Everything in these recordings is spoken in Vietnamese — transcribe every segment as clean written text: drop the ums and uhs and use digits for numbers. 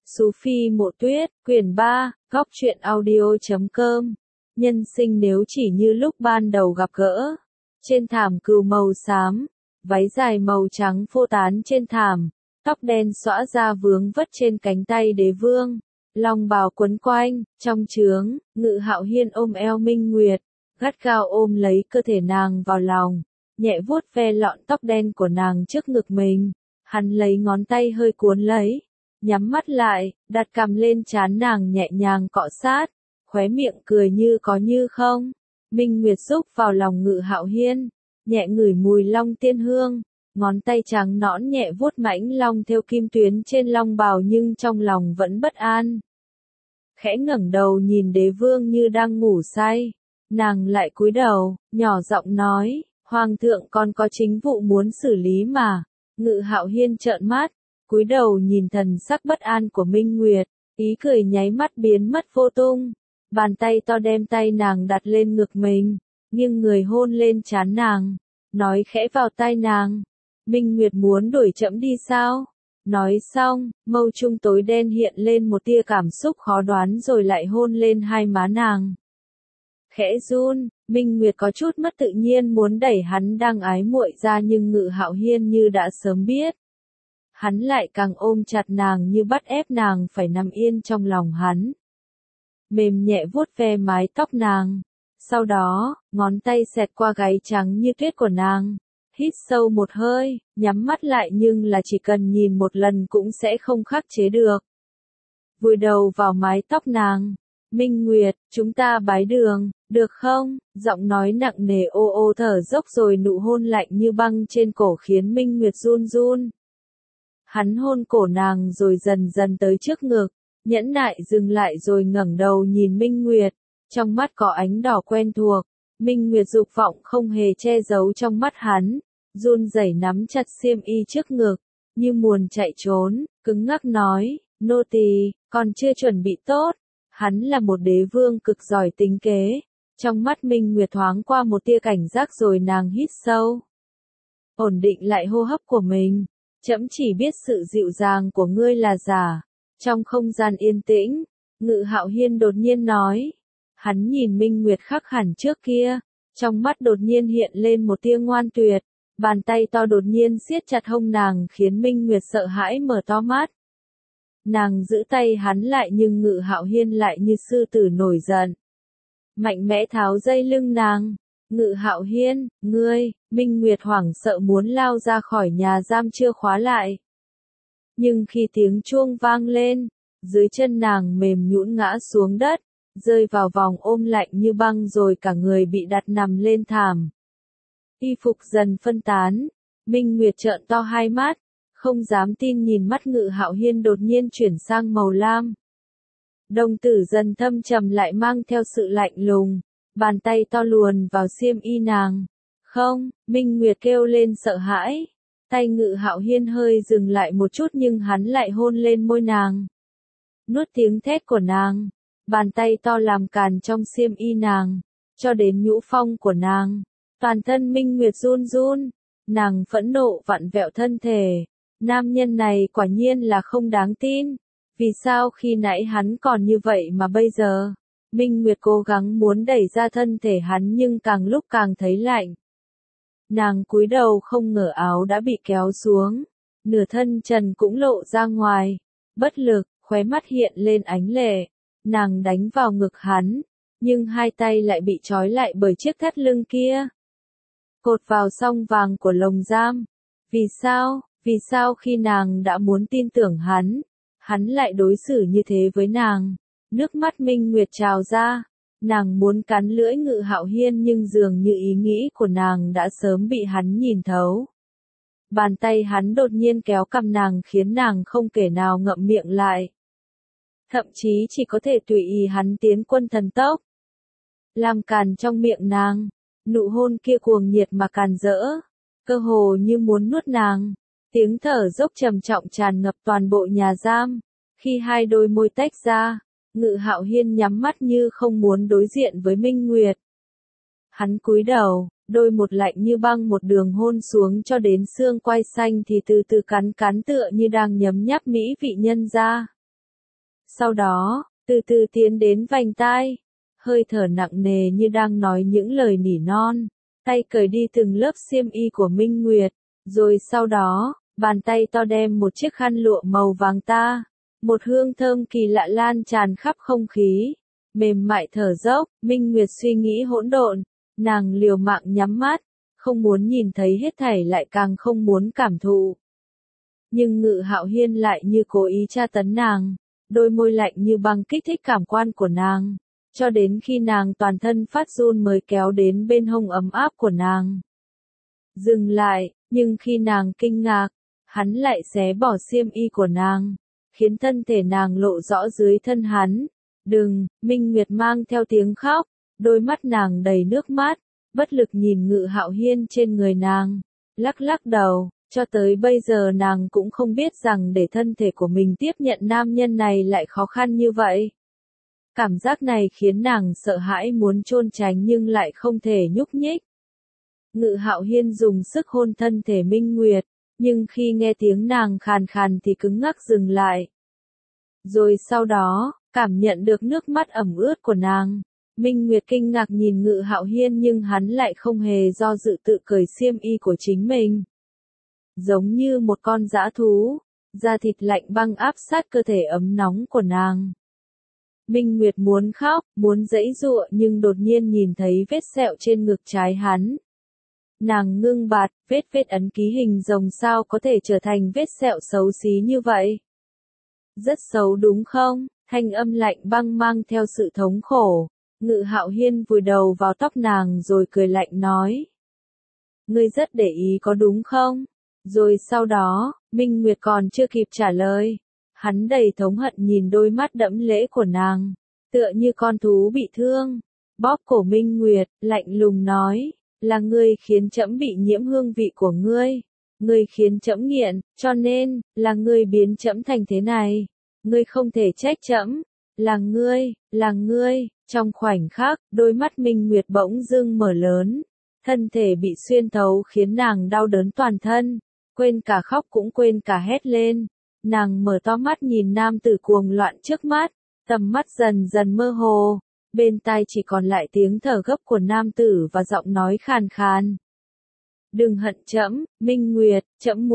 Sufi Mộ Tuyết, quyển 3, góc truyện audio.com. Nhân sinh nếu chỉ như lúc ban đầu gặp gỡ. Trên thảm cừu màu xám, váy dài màu trắng phô tán trên thảm, tóc đen xõa ra vướng vất trên cánh tay đế vương, long bào quấn quanh, trong trướng, Ngự Hạo Hiên ôm eo Minh Nguyệt, gắt gao ôm lấy cơ thể nàng vào lòng, nhẹ vuốt ve lọn tóc đen của nàng trước ngực mình. Hắn lấy ngón tay hơi cuốn lấy, nhắm mắt lại, đặt cằm lên trán nàng nhẹ nhàng cọ sát, khóe miệng cười như có như không. Minh Nguyệt xúc vào lòng Ngự Hạo Hiên, nhẹ ngửi mùi long tiên hương, ngón tay trắng nõn nhẹ vuốt mãnh long theo kim tuyến trên long bào nhưng trong lòng vẫn bất an. Khẽ ngẩng đầu nhìn đế vương như đang ngủ say, nàng lại cúi đầu, nhỏ giọng nói, Hoàng thượng còn có chính vụ muốn xử lý mà. Ngự Hạo Hiên trợn mắt, cúi đầu nhìn thần sắc bất an của Minh Nguyệt, ý cười nháy mắt biến mất vô tung. Bàn tay to đem tay nàng đặt lên ngực mình, nghiêng người hôn lên trán nàng, nói khẽ vào tai nàng. Minh Nguyệt muốn đuổi trẫm đi sao? Nói xong, mâu trung tối đen hiện lên một tia cảm xúc khó đoán rồi lại hôn lên hai má nàng. Khẽ run, Minh Nguyệt có chút mất tự nhiên muốn đẩy hắn đang ái muội ra nhưng Ngự Hạo Hiên như đã sớm biết. Hắn lại càng ôm chặt nàng như bắt ép nàng phải nằm yên trong lòng hắn. Mềm nhẹ vuốt ve mái tóc nàng. Sau đó, ngón tay xẹt qua gáy trắng như tuyết của nàng. Hít sâu một hơi, nhắm mắt lại nhưng là chỉ cần nhìn một lần cũng sẽ không khắc chế được. Vùi đầu vào mái tóc nàng. Minh Nguyệt, chúng ta bái đường, được không? Giọng nói nặng nề ô ô thở dốc rồi nụ hôn lạnh như băng trên cổ khiến Minh Nguyệt run run. Hắn hôn cổ nàng rồi dần dần tới trước ngực, nhẫn nại dừng lại rồi ngẩng đầu nhìn Minh Nguyệt, trong mắt có ánh đỏ quen thuộc. Minh Nguyệt dục vọng không hề che giấu trong mắt hắn, run rẩy nắm chặt xiêm y trước ngực, như muốn chạy trốn, cứng ngắc nói, nô tỳ, còn chưa chuẩn bị tốt. Hắn là một đế vương cực giỏi tính kế. Trong mắt Minh Nguyệt thoáng qua một tia cảnh giác rồi nàng hít sâu. Ổn định lại hô hấp của mình. Trẫm chỉ biết sự dịu dàng của ngươi là giả. Trong không gian yên tĩnh, Ngự Hạo Hiên đột nhiên nói. Hắn nhìn Minh Nguyệt khác hẳn trước kia. Trong mắt đột nhiên hiện lên một tia ngoan tuyệt. Bàn tay to đột nhiên siết chặt hông nàng khiến Minh Nguyệt sợ hãi mở to mắt. Nàng giữ tay hắn lại nhưng Ngự Hạo Hiên lại như sư tử nổi giận. Mạnh mẽ tháo dây lưng nàng. Ngự Hạo Hiên, ngươi, Minh Nguyệt hoảng sợ muốn lao ra khỏi nhà giam chưa khóa lại. Nhưng khi tiếng chuông vang lên, dưới chân nàng mềm nhũn ngã xuống đất, rơi vào vòng ôm lạnh như băng rồi cả người bị đặt nằm lên thảm. Y phục dần phân tán, Minh Nguyệt trợn to hai mắt. Không dám tin nhìn mắt Ngự Hạo Hiên đột nhiên chuyển sang màu lam. Đồng tử dần thâm trầm lại mang theo sự lạnh lùng, bàn tay to luồn vào xiêm y nàng. Không, Minh Nguyệt kêu lên sợ hãi. Tay Ngự Hạo Hiên hơi dừng lại một chút nhưng hắn lại hôn lên môi nàng. Nuốt tiếng thét của nàng, bàn tay to làm càn trong xiêm y nàng, cho đến nhũ phong của nàng. Toàn thân Minh Nguyệt run run, nàng phẫn nộ vặn vẹo thân thể. Nam nhân này quả nhiên là không đáng tin. Vì sao khi nãy hắn còn như vậy mà bây giờ? Minh Nguyệt cố gắng muốn đẩy ra thân thể hắn nhưng càng lúc càng thấy lạnh. Nàng cúi đầu không ngờ áo đã bị kéo xuống. Nửa thân trần cũng lộ ra ngoài. Bất lực, khóe mắt hiện lên ánh lệ. Nàng đánh vào ngực hắn. Nhưng hai tay lại bị trói lại bởi chiếc thắt lưng kia. Cột vào song vàng của lồng giam. Vì sao? Vì sao khi nàng đã muốn tin tưởng hắn lại đối xử như thế với nàng? Nước mắt Minh Nguyệt trào ra, nàng muốn cắn lưỡi Ngự Hạo Hiên nhưng dường như ý nghĩ của nàng đã sớm bị hắn nhìn thấu. Bàn tay hắn đột nhiên kéo cằm nàng khiến nàng không thể nào ngậm miệng lại. Thậm chí chỉ có thể tùy ý hắn tiến quân thần tốc. Làm càn trong miệng nàng, nụ hôn kia cuồng nhiệt mà càn rỡ, cơ hồ như muốn nuốt nàng. Tiếng thở dốc trầm trọng tràn ngập toàn bộ nhà giam. Khi hai đôi môi tách ra, Ngự Hạo Hiên nhắm mắt như không muốn đối diện với Minh Nguyệt. Hắn cúi đầu, đôi một lạnh như băng một đường hôn xuống cho đến xương quai xanh thì từ từ cắn cắn tựa như đang nhấm nháp mỹ vị nhân ra. Sau đó, từ từ tiến đến vành tai, hơi thở nặng nề như đang nói những lời nỉ non, tay cởi đi từng lớp xiêm y của Minh Nguyệt, rồi sau đó, bàn tay to đem một chiếc khăn lụa màu vàng ta, một hương thơm kỳ lạ lan tràn khắp không khí, mềm mại thở dốc, Minh Nguyệt suy nghĩ hỗn độn, nàng liều mạng nhắm mắt, không muốn nhìn thấy hết thảy lại càng không muốn cảm thụ. Nhưng Ngự Hạo Hiên lại như cố ý tra tấn nàng, đôi môi lạnh như băng kích thích cảm quan của nàng, cho đến khi nàng toàn thân phát run mới kéo đến bên hông ấm áp của nàng. Dừng lại, nhưng khi nàng kinh ngạc, hắn lại xé bỏ xiêm y của nàng, khiến thân thể nàng lộ rõ dưới thân hắn. Đừng, Minh Nguyệt mang theo tiếng khóc, đôi mắt nàng đầy nước mắt, bất lực nhìn Ngự Hạo Hiên trên người nàng, lắc lắc đầu, cho tới bây giờ nàng cũng không biết rằng để thân thể của mình tiếp nhận nam nhân này lại khó khăn như vậy. Cảm giác này khiến nàng sợ hãi muốn trôn tránh nhưng lại không thể nhúc nhích. Ngự Hạo Hiên dùng sức hôn thân thể Minh Nguyệt, nhưng khi nghe tiếng nàng khàn khàn thì cứng ngắc dừng lại. Rồi sau đó, cảm nhận được nước mắt ẩm ướt của nàng, Minh Nguyệt kinh ngạc nhìn Ngự Hạo Hiên nhưng hắn lại không hề do dự tự cởi xiêm y của chính mình. Giống như một con dã thú, da thịt lạnh băng áp sát cơ thể ấm nóng của nàng. Minh Nguyệt muốn khóc, muốn giãy giụa nhưng đột nhiên nhìn thấy vết sẹo trên ngực trái hắn. Nàng ngưng bạt, vết ấn ký hình rồng sao có thể trở thành vết sẹo xấu xí như vậy? Rất xấu đúng không? Thanh âm lạnh băng mang theo sự thống khổ. Ngự Hạo Hiên vùi đầu vào tóc nàng rồi cười lạnh nói. Ngươi rất để ý có đúng không? Rồi sau đó, Minh Nguyệt còn chưa kịp trả lời. Hắn đầy thống hận nhìn đôi mắt đẫm lễ của nàng, tựa như con thú bị thương. Bóp cổ Minh Nguyệt, lạnh lùng nói, là ngươi khiến trẫm bị nhiễm hương vị của ngươi. Ngươi khiến trẫm nghiện, cho nên, là ngươi biến trẫm thành thế này. Ngươi không thể trách trẫm, là ngươi. Trong khoảnh khắc, đôi mắt Minh Nguyệt bỗng dưng mở lớn. Thân thể bị xuyên thấu khiến nàng đau đớn toàn thân, quên cả khóc cũng quên cả hét lên. Nàng mở to mắt nhìn nam tử cuồng loạn trước mắt, tầm mắt dần dần mơ hồ, bên tai chỉ còn lại tiếng thở gấp của nam tử và giọng nói khàn khàn. Đừng hận trẫm, Minh Nguyệt, trẫm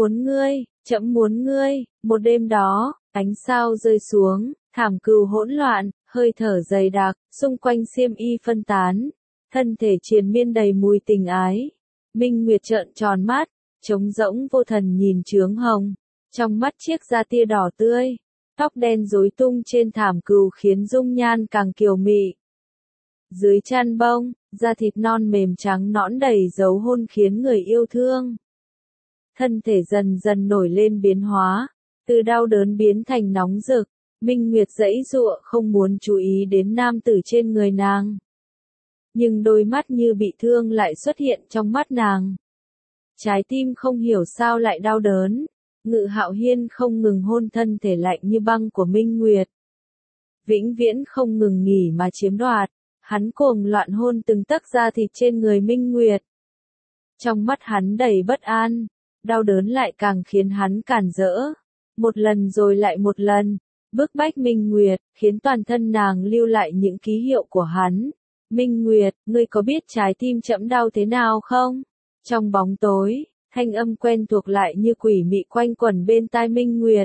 muốn ngươi. Một đêm đó, ánh sao rơi xuống, thảm cừu hỗn loạn, hơi thở dày đặc, xung quanh xiêm y phân tán, thân thể triền miên đầy mùi tình ái. Minh Nguyệt trợn tròn mắt, trống rỗng vô thần nhìn Chướng Hồng. Trong mắt chiếc da tia đỏ tươi, tóc đen rối tung trên thảm cừu khiến dung nhan càng kiều mị. Dưới chăn bông, da thịt non mềm trắng nõn đầy dấu hôn khiến người yêu thương. Thân thể dần dần nổi lên biến hóa, từ đau đớn biến thành nóng rực. Minh Nguyệt giãy giụa không muốn chú ý đến nam tử trên người nàng. Nhưng đôi mắt như bị thương lại xuất hiện trong mắt nàng. Trái tim không hiểu sao lại đau đớn. Ngự Hạo Hiên không ngừng hôn thân thể lạnh như băng của Minh Nguyệt. Vĩnh viễn không ngừng nghỉ mà chiếm đoạt. Hắn cuồng loạn hôn từng tấc da thịt trên người Minh Nguyệt. Trong mắt hắn đầy bất an, đau đớn lại càng khiến hắn cản rỡ. Một lần rồi lại một lần, bức bách Minh Nguyệt, khiến toàn thân nàng lưu lại những ký hiệu của hắn. Minh Nguyệt, ngươi có biết trái tim trẫm đau thế nào không? Trong bóng tối, thanh âm quen thuộc lại như quỷ mị quanh quẩn bên tai Minh Nguyệt.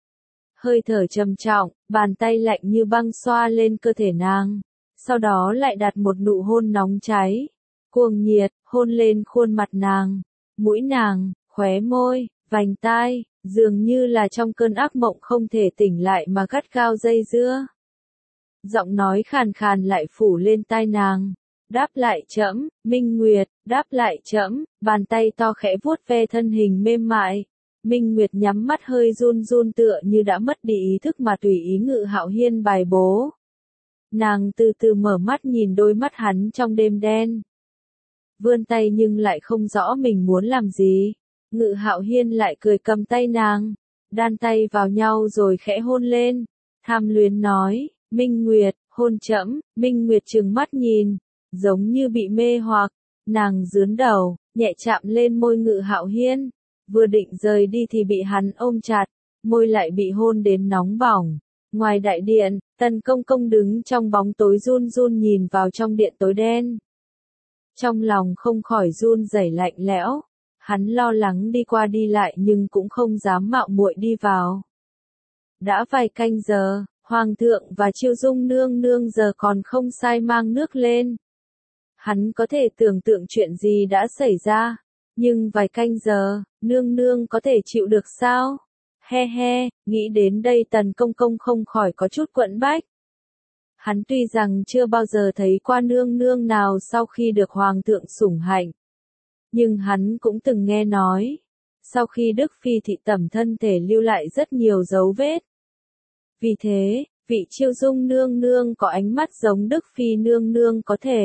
Hơi thở trầm trọng, bàn tay lạnh như băng xoa lên cơ thể nàng. Sau đó lại đặt một nụ hôn nóng cháy, cuồng nhiệt, hôn lên khuôn mặt nàng, mũi nàng, khóe môi, vành tai, dường như là trong cơn ác mộng không thể tỉnh lại mà gắt gao dây dưa. Giọng nói khàn khàn lại phủ lên tai nàng. Đáp lại trẫm, Minh Nguyệt, đáp lại trẫm, bàn tay to khẽ vuốt ve thân hình mềm mại. Minh Nguyệt nhắm mắt hơi run run tựa như đã mất đi ý thức mà tùy ý Ngự Hạo Hiên bài bố. Nàng từ từ mở mắt nhìn đôi mắt hắn trong đêm đen. Vươn tay nhưng lại không rõ mình muốn làm gì. Ngự Hạo Hiên lại cười cầm tay nàng, đan tay vào nhau rồi khẽ hôn lên. Tham luyến nói, Minh Nguyệt, hôn trẫm. Minh Nguyệt trừng mắt nhìn, giống như bị mê hoặc. Nàng dướn đầu, nhẹ chạm lên môi Ngự Hạo Hiên. Vừa định rời đi thì bị hắn ôm chặt, môi lại bị hôn đến nóng bỏng. Ngoài đại điện, Tần Công Công đứng trong bóng tối run run nhìn vào trong điện tối đen. Trong lòng không khỏi run rẩy lạnh lẽo, hắn lo lắng đi qua đi lại nhưng cũng không dám mạo muội đi vào. Đã vài canh giờ, Hoàng thượng và Chiêu Dung nương nương giờ còn không sai mang nước lên. Hắn có thể tưởng tượng chuyện gì đã xảy ra, nhưng vài canh giờ, nương nương có thể chịu được sao? He he, nghĩ đến đây Tần Công Công không khỏi có chút quẫn bách. Hắn tuy rằng chưa bao giờ thấy qua nương nương nào sau khi được Hoàng thượng sủng hạnh, nhưng hắn cũng từng nghe nói, sau khi Đức Phi thị tẩm thân thể lưu lại rất nhiều dấu vết. Vì thế, vị Chiêu Dung nương nương có ánh mắt giống Đức Phi nương nương có thể.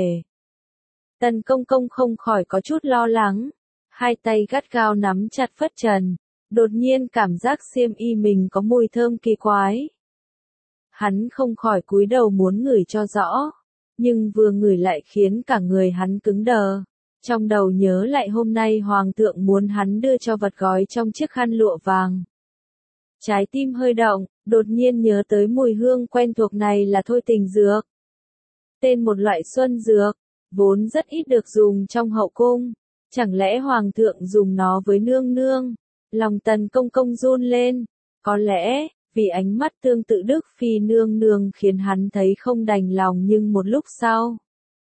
Tần Công Công không khỏi có chút lo lắng, hai tay gắt gao nắm chặt phất trần, đột nhiên cảm giác xiêm y mình có mùi thơm kỳ quái. Hắn không khỏi cúi đầu muốn ngửi cho rõ, nhưng vừa ngửi lại khiến cả người hắn cứng đờ. Trong đầu nhớ lại hôm nay Hoàng thượng muốn hắn đưa cho vật gói trong chiếc khăn lụa vàng. Trái tim hơi động, đột nhiên nhớ tới mùi hương quen thuộc này là thôi tình dược. Tên một loại xuân dược, vốn rất ít được dùng trong hậu cung. Chẳng lẽ Hoàng thượng dùng nó với nương nương? Lòng Tần Công Công run lên. Có lẽ, vì ánh mắt tương tự Đức Phi nương nương khiến hắn thấy không đành lòng nhưng một lúc sau.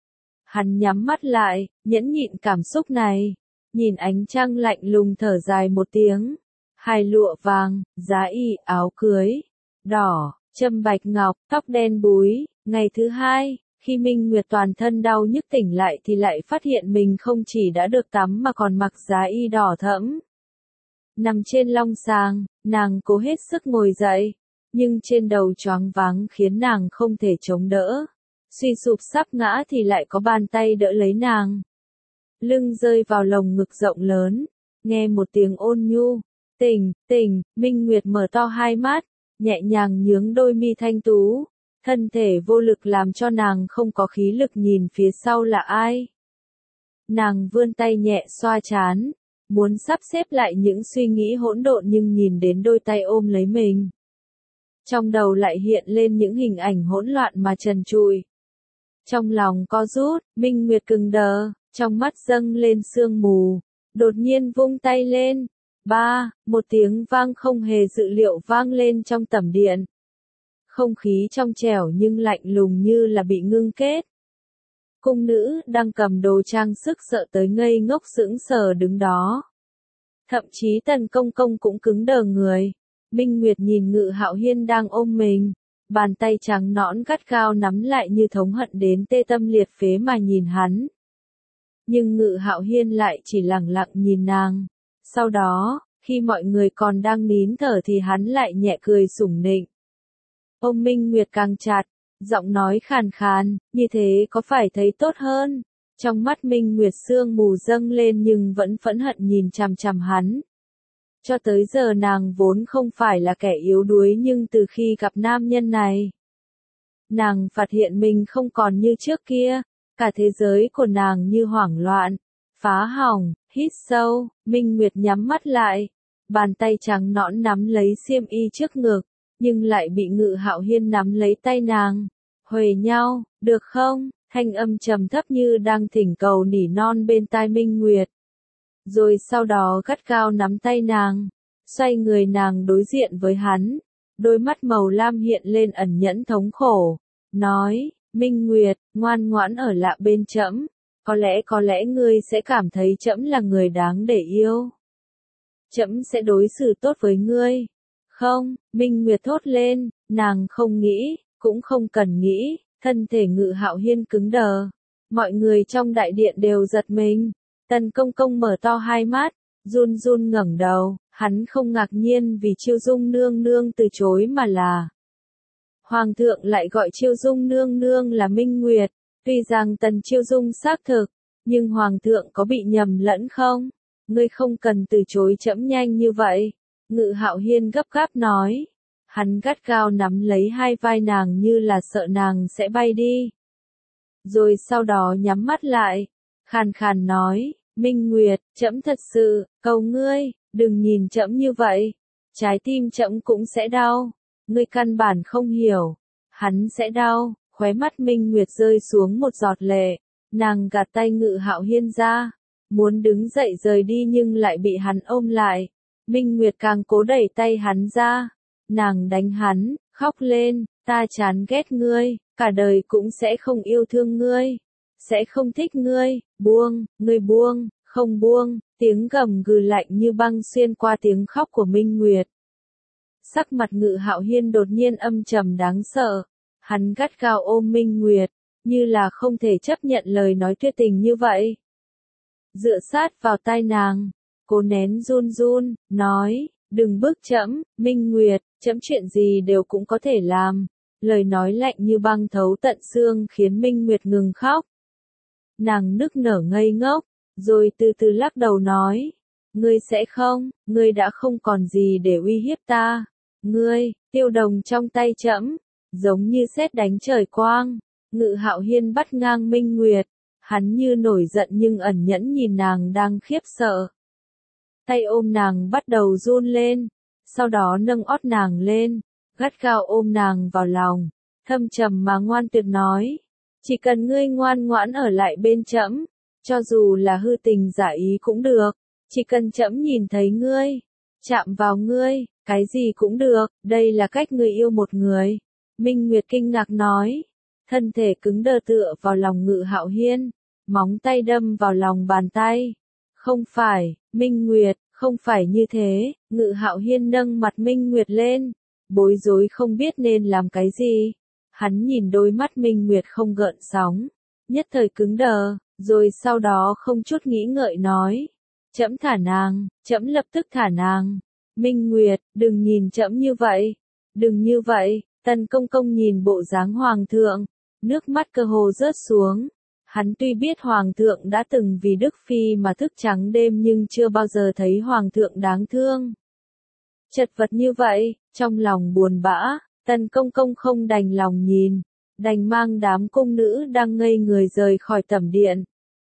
Hắn nhắm mắt lại, nhẫn nhịn cảm xúc này. Nhìn ánh trăng lạnh lùng thở dài một tiếng. Hai lụa vàng, giá y, áo cưới, đỏ, châm bạch ngọc, tóc đen búi. Ngày thứ hai, khi Minh Nguyệt toàn thân đau nhức tỉnh lại thì lại phát hiện mình không chỉ đã được tắm mà còn mặc giá y đỏ thẫm. Nằm trên long sàng, nàng cố hết sức ngồi dậy, nhưng trên đầu choáng váng khiến nàng không thể chống đỡ. Suy sụp sắp ngã thì lại có bàn tay đỡ lấy nàng. Lưng rơi vào lồng ngực rộng lớn, nghe một tiếng ôn nhu, tỉnh, tỉnh, Minh Nguyệt mở to hai mắt, nhẹ nhàng nhướng đôi mi thanh tú. Thân thể vô lực làm cho nàng không có khí lực nhìn phía sau là ai. Nàng vươn tay nhẹ xoa trán, muốn sắp xếp lại những suy nghĩ hỗn độn nhưng nhìn đến đôi tay ôm lấy mình. Trong đầu lại hiện lên những hình ảnh hỗn loạn mà trần trụi. Trong lòng co rút, Minh Nguyệt cứng đờ, trong mắt dâng lên sương mù, đột nhiên vung tay lên. Một tiếng vang không hề dự liệu vang lên trong tẩm điện. Không khí trong trẻo nhưng lạnh lùng như là bị ngưng kết. Cung nữ đang cầm đồ trang sức sợ tới ngây ngốc sững sờ đứng đó. Thậm chí Tần Công Công cũng cứng đờ người. Minh Nguyệt nhìn Ngự Hạo Hiên đang ôm mình, bàn tay trắng nõn gắt gao nắm lại như thống hận đến tê tâm liệt phế mà nhìn hắn. Nhưng Ngự Hạo Hiên lại chỉ lẳng lặng nhìn nàng. Sau đó, khi mọi người còn đang nín thở thì hắn lại nhẹ cười sủng nịnh. Ôm Minh Nguyệt càng chặt, giọng nói khàn khàn, như thế có phải thấy tốt hơn? Trong mắt Minh Nguyệt sương mù dâng lên nhưng vẫn phẫn hận nhìn chằm chằm hắn. Cho tới giờ nàng vốn không phải là kẻ yếu đuối nhưng từ khi gặp nam nhân này, nàng phát hiện mình không còn như trước kia, cả thế giới của nàng như hoảng loạn, phá hỏng, hít sâu, Minh Nguyệt nhắm mắt lại, bàn tay trắng nõn nắm lấy xiêm y trước ngực, nhưng lại bị Ngự Hạo Hiên nắm lấy tay nàng. Huề nhau, được không? Thanh âm trầm thấp như đang thỉnh cầu nỉ non bên tai Minh Nguyệt. Rồi sau đó gắt gao nắm tay nàng, xoay người nàng đối diện với hắn, đôi mắt màu lam hiện lên ẩn nhẫn thống khổ, nói, Minh Nguyệt, ngoan ngoãn ở lại bên trẫm, có lẽ ngươi sẽ cảm thấy trẫm là người đáng để yêu. Trẫm sẽ đối xử tốt với ngươi. Không, Minh Nguyệt thốt lên, nàng không nghĩ, cũng không cần nghĩ, thân thể Ngự Hạo Hiên cứng đờ. Mọi người trong đại điện đều giật mình. Tần Công Công mở to hai mắt, run run ngẩng đầu, hắn không ngạc nhiên vì Chiêu Dung nương nương từ chối mà là. Hoàng thượng lại gọi Chiêu Dung nương nương là Minh Nguyệt, tuy rằng Tần Chiêu Dung xác thực, nhưng Hoàng thượng có bị nhầm lẫn không? Ngươi không cần từ chối trẫm nhanh như vậy. Ngự Hạo Hiên gấp gáp nói. Hắn gắt gao nắm lấy hai vai nàng như là sợ nàng sẽ bay đi. Rồi sau đó nhắm mắt lại, khàn khàn nói, Minh Nguyệt, trẫm thật sự, cầu ngươi, đừng nhìn trẫm như vậy, trái tim trẫm cũng sẽ đau. ngươi căn bản không hiểu. Hắn sẽ đau, khóe mắt Minh Nguyệt rơi xuống một giọt lệ. Nàng gạt tay Ngự Hạo Hiên ra, muốn đứng dậy rời đi nhưng lại bị hắn ôm lại. Minh Nguyệt càng cố đẩy tay hắn ra. Nàng đánh hắn, khóc lên, ta chán ghét ngươi, cả đời cũng sẽ không yêu thương ngươi, sẽ không thích ngươi, buông, ngươi buông, không buông, tiếng gầm gừ lạnh như băng xuyên qua tiếng khóc của Minh Nguyệt. Sắc mặt Ngự Hạo Hiên đột nhiên âm trầm đáng sợ, hắn gắt gao ôm Minh Nguyệt, như là không thể chấp nhận lời nói tuyệt tình như vậy. Dựa sát vào tai nàng, cố nén run run, nói, đừng bức trẫm, Minh Nguyệt, trẫm chuyện gì đều cũng có thể làm. Lời nói lạnh như băng thấu tận xương khiến Minh Nguyệt ngừng khóc. Nàng nức nở ngây ngốc, rồi từ từ lắc đầu nói, ngươi sẽ không, ngươi đã không còn gì để uy hiếp ta. Ngươi, tiêu đồng trong tay trẫm, giống như sét đánh trời quang. Ngự Hạo Hiên bắt ngang Minh Nguyệt, hắn như nổi giận nhưng ẩn nhẫn nhìn nàng đang khiếp sợ. Tay ôm nàng bắt đầu run lên, sau đó nâng ót nàng lên, gắt gao ôm nàng vào lòng, thâm trầm mà ngoan tuyệt nói, chỉ cần ngươi ngoan ngoãn ở lại bên trẫm, cho dù là hư tình giả ý cũng được, chỉ cần trẫm nhìn thấy ngươi, chạm vào ngươi, cái gì cũng được, đây là cách ngươi yêu một người. Minh Nguyệt kinh ngạc nói, thân thể cứng đờ tựa vào lòng Ngự Hạo Hiên, móng tay đâm vào lòng bàn tay. Không phải, Minh Nguyệt, không phải như thế. Ngự Hạo Hiên nâng mặt Minh Nguyệt lên, bối rối không biết nên làm cái gì. Hắn nhìn đôi mắt Minh Nguyệt không gợn sóng, nhất thời cứng đờ, rồi sau đó không chút nghĩ ngợi nói, trẫm thả nàng, trẫm lập tức thả nàng. Minh Nguyệt, đừng nhìn trẫm như vậy, đừng như vậy. Tần Công Công nhìn bộ dáng hoàng thượng, nước mắt cơ hồ rớt xuống. Hắn tuy biết hoàng thượng đã từng vì Đức Phi mà thức trắng đêm nhưng chưa bao giờ thấy hoàng thượng đáng thương. Chật vật như vậy, trong lòng buồn bã, Tần Công Công không đành lòng nhìn, đành mang đám cung nữ đang ngây người rời khỏi tẩm điện.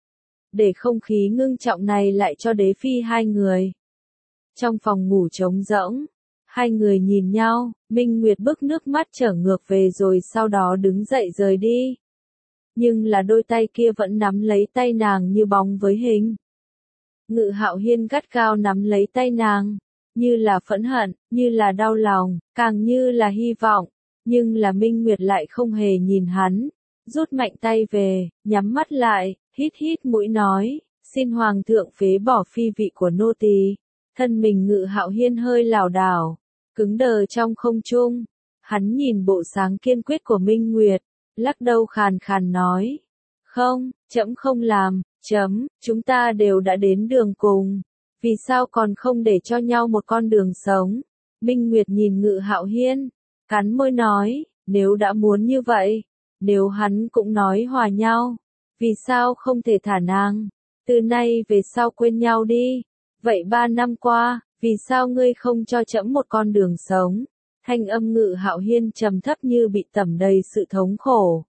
Để không khí ngưng trọng này lại cho đế phi hai người. Trong phòng ngủ trống rỗng, hai người nhìn nhau, Minh Nguyệt bức nước mắt trở ngược về rồi sau đó đứng dậy rời đi. Nhưng là đôi tay kia vẫn nắm lấy tay nàng như bóng với hình. Ngự Hạo Hiên gắt gao nắm lấy tay nàng, như là phẫn hận, như là đau lòng, càng như là hy vọng, nhưng là Minh Nguyệt lại không hề nhìn hắn, rút mạnh tay về, nhắm mắt lại, hít hít mũi nói, xin hoàng thượng phế bỏ phi vị của nô tỳ. Thân mình Ngự Hạo Hiên hơi lảo đảo, cứng đờ trong không trung, hắn nhìn bộ sáng kiên quyết của Minh Nguyệt, lắc đầu khàn khàn nói, không, trẫm không làm, chúng ta đều đã đến đường cùng, vì sao còn không để cho nhau một con đường sống. Minh Nguyệt nhìn Ngự Hạo Hiên, cắn môi nói, nếu đã muốn như vậy, nếu hắn cũng nói hòa nhau, vì sao không thể thả nàng, từ nay về sau quên nhau đi. Vậy 3 năm qua, vì sao ngươi không cho trẫm một con đường sống? Thanh âm Ngự Hạo Hiên trầm thấp như bị tẩm đầy sự thống khổ.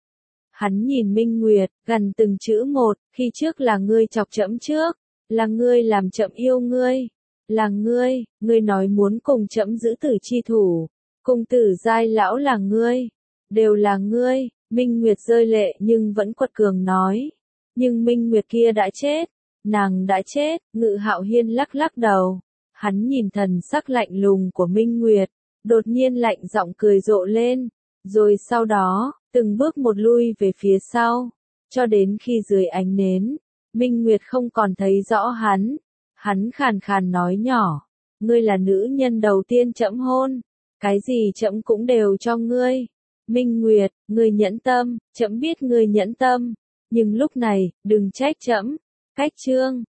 Hắn nhìn Minh Nguyệt, gần từng chữ một, khi trước là ngươi chọc trẫm trước, là ngươi làm trẫm yêu ngươi, là ngươi nói muốn cùng trẫm giữ tử chi thủ, cùng tử giai lão là ngươi, đều là ngươi. Minh Nguyệt rơi lệ nhưng vẫn quật cường nói, nhưng Minh Nguyệt kia đã chết. Nàng đã chết. Ngự Hạo Hiên lắc lắc đầu. Hắn nhìn thần sắc lạnh lùng của Minh Nguyệt, đột nhiên lạnh giọng cười rộ lên, rồi sau đó, từng bước một lui về phía sau, cho đến khi dưới ánh nến, Minh Nguyệt không còn thấy rõ hắn. Hắn khàn khàn nói nhỏ, ngươi là nữ nhân đầu tiên trẫm hôn, cái gì trẫm cũng đều cho ngươi. Minh Nguyệt, ngươi nhẫn tâm, trẫm biết ngươi nhẫn tâm, nhưng lúc này, đừng trách trẫm. Cách chương